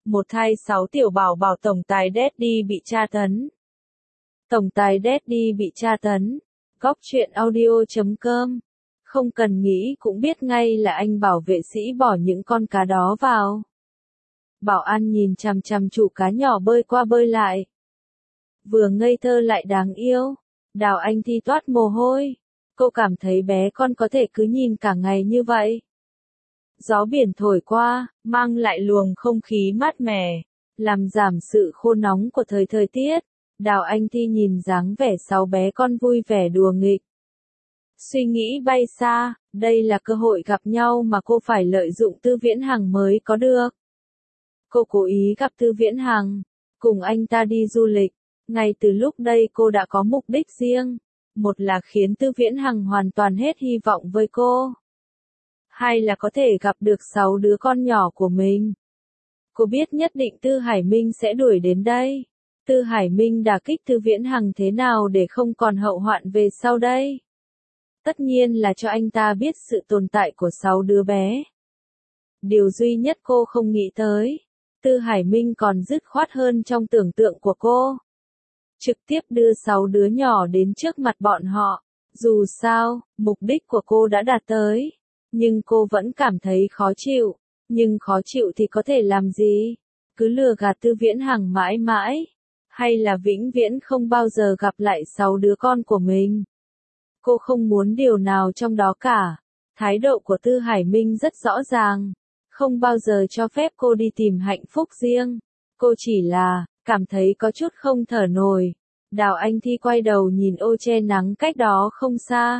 một thai 6 tiểu bảo bảo tổng tài Daddy bị tra tấn. Tổng tài Daddy bị tra tấn. Góc truyện audio.com. Không cần nghĩ cũng biết ngay là anh bảo vệ sĩ bỏ những con cá đó vào. Bảo an nhìn chằm chằm chủ cá nhỏ bơi qua bơi lại. Vừa ngây thơ lại đáng yêu. Đào Anh Thi toát mồ hôi. Cô cảm thấy bé con có thể cứ nhìn cả ngày như vậy. Gió biển thổi qua, mang lại luồng không khí mát mẻ, làm giảm sự khô nóng của thời tiết. Đào Anh Thi nhìn dáng vẻ 6 bé con vui vẻ đùa nghịch. Suy nghĩ bay xa, đây là cơ hội gặp nhau mà cô phải lợi dụng Tư Viễn Hằng mới có được. Cô cố ý gặp Tư Viễn Hằng, cùng anh ta đi du lịch. Ngay từ lúc đây cô đã có mục đích riêng. Một là khiến Tư Viễn Hằng hoàn toàn hết hy vọng với cô. Hai là có thể gặp được 6 đứa con nhỏ của mình. Cô biết nhất định Tư Hải Minh sẽ đuổi đến đây. Tư Hải Minh đả kích Tư Viễn Hằng thế nào để không còn hậu hoạn về sau đây? Tất nhiên là cho anh ta biết sự tồn tại của 6 đứa bé. Điều duy nhất cô không nghĩ tới, Tư Hải Minh còn dứt khoát hơn trong tưởng tượng của cô. Trực tiếp đưa 6 đứa nhỏ đến trước mặt bọn họ. Dù sao, mục đích của cô đã đạt tới. Nhưng cô vẫn cảm thấy khó chịu. Nhưng khó chịu thì có thể làm gì? Cứ lừa gạt Tư Viễn Hằng mãi mãi. Hay là vĩnh viễn không bao giờ gặp lại 6 đứa con của mình? Cô không muốn điều nào trong đó cả. Thái độ của Tư Hải Minh rất rõ ràng. Không bao giờ cho phép cô đi tìm hạnh phúc riêng. Cô chỉ là cảm thấy có chút không thở nổi. Đào Anh Thi quay đầu nhìn ô che nắng cách đó không xa.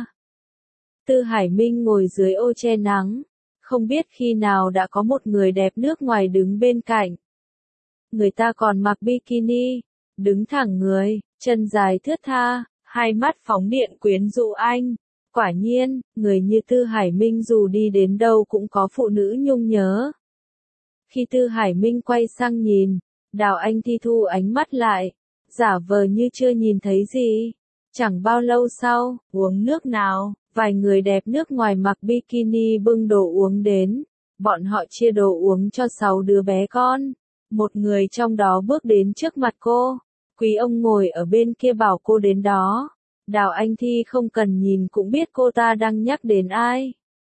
Tư Hải Minh ngồi dưới ô che nắng. Không biết khi nào đã có một người đẹp nước ngoài đứng bên cạnh. Người ta còn mặc bikini, đứng thẳng người, chân dài thướt tha, hai mắt phóng điện quyến rũ anh. Quả nhiên, người như Tư Hải Minh dù đi đến đâu cũng có phụ nữ nhung nhớ. Khi Tư Hải Minh quay sang nhìn, Đào Anh Thi thu ánh mắt lại, giả vờ như chưa nhìn thấy gì. Chẳng bao lâu sau, uống nước nào, vài người đẹp nước ngoài mặc bikini bưng đồ uống đến. Bọn họ chia đồ uống cho 6 đứa bé con. Một người trong đó bước đến trước mặt cô. Quý ông ngồi ở bên kia bảo cô đến đó. Đào Anh Thi không cần nhìn cũng biết cô ta đang nhắc đến ai.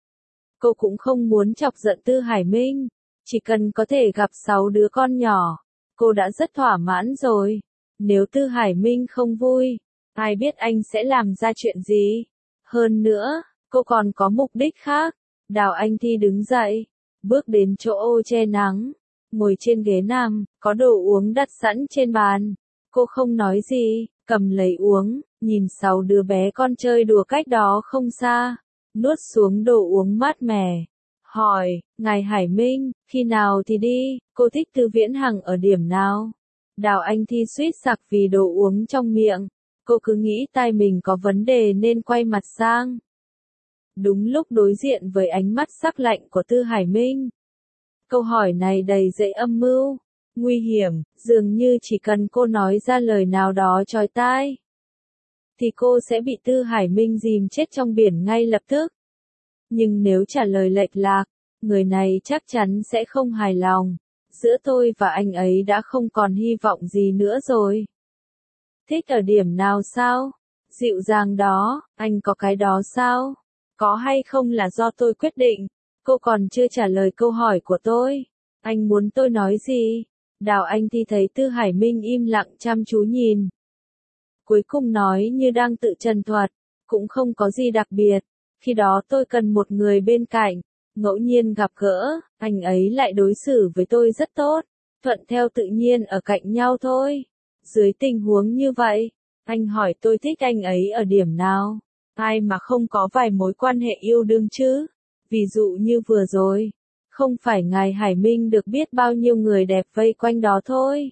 Cô cũng không muốn chọc giận Tư Hải Minh. Chỉ cần có thể gặp 6 đứa con nhỏ, cô đã rất thỏa mãn rồi. Nếu Tư Hải Minh không vui, ai biết anh sẽ làm ra chuyện gì. Hơn nữa, cô còn có mục đích khác. Đào Anh Thi đứng dậy, bước đến chỗ ô che nắng, ngồi trên ghế nằm, có đồ uống đặt sẵn trên bàn. Cô không nói gì, cầm lấy uống, nhìn 6 đứa bé con chơi đùa cách đó không xa, nuốt xuống đồ uống mát mẻ. Hỏi, ngài Hải Minh, khi nào thì đi, cô thích Tư Viễn Hằng ở điểm nào? Đào Anh Thi suýt sặc vì đồ uống trong miệng. Cô cứ nghĩ tai mình có vấn đề nên quay mặt sang. Đúng lúc đối diện với ánh mắt sắc lạnh của Tư Hải Minh. Câu hỏi này đầy dẫy âm mưu, nguy hiểm, dường như chỉ cần cô nói ra lời nào đó chói tai, thì cô sẽ bị Tư Hải Minh dìm chết trong biển ngay lập tức. Nhưng nếu trả lời lệch lạc, người này chắc chắn sẽ không hài lòng. Giữa tôi và anh ấy đã không còn hy vọng gì nữa rồi. Thích ở điểm nào sao? Dịu dàng đó, anh có cái đó sao? Có hay không là do tôi quyết định. Cô còn chưa trả lời câu hỏi của tôi. Anh muốn tôi nói gì? Đào Anh Thi thấy Tư Hải Minh im lặng chăm chú nhìn. Cuối cùng nói như đang tự trần thuật. Cũng không có gì đặc biệt. Khi đó tôi cần một người bên cạnh. Ngẫu nhiên gặp gỡ, anh ấy lại đối xử với tôi rất tốt. Thuận theo tự nhiên ở cạnh nhau thôi. Dưới tình huống như vậy, anh hỏi tôi thích anh ấy ở điểm nào? Ai mà không có vài mối quan hệ yêu đương chứ? Ví dụ như vừa rồi, không phải ngài Hải Minh được biết bao nhiêu người đẹp vây quanh đó thôi.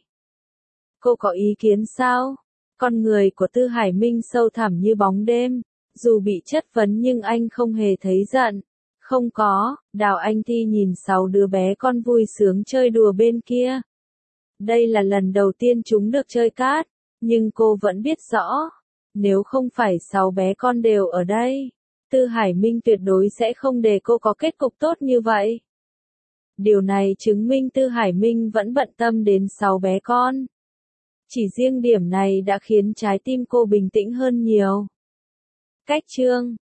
Cô có ý kiến sao? Con người của Tư Hải Minh sâu thẳm như bóng đêm. Dù bị chất vấn nhưng anh không hề thấy giận. Không có, Đào Anh Thi nhìn 6 đứa bé con vui sướng chơi đùa bên kia. Đây là lần đầu tiên chúng được chơi cát, nhưng cô vẫn biết rõ, nếu không phải 6 bé con đều ở đây, Tư Hải Minh tuyệt đối sẽ không để cô có kết cục tốt như vậy. Điều này chứng minh Tư Hải Minh vẫn bận tâm đến 6 bé con. Chỉ riêng điểm này đã khiến trái tim cô bình tĩnh hơn nhiều. Cách chương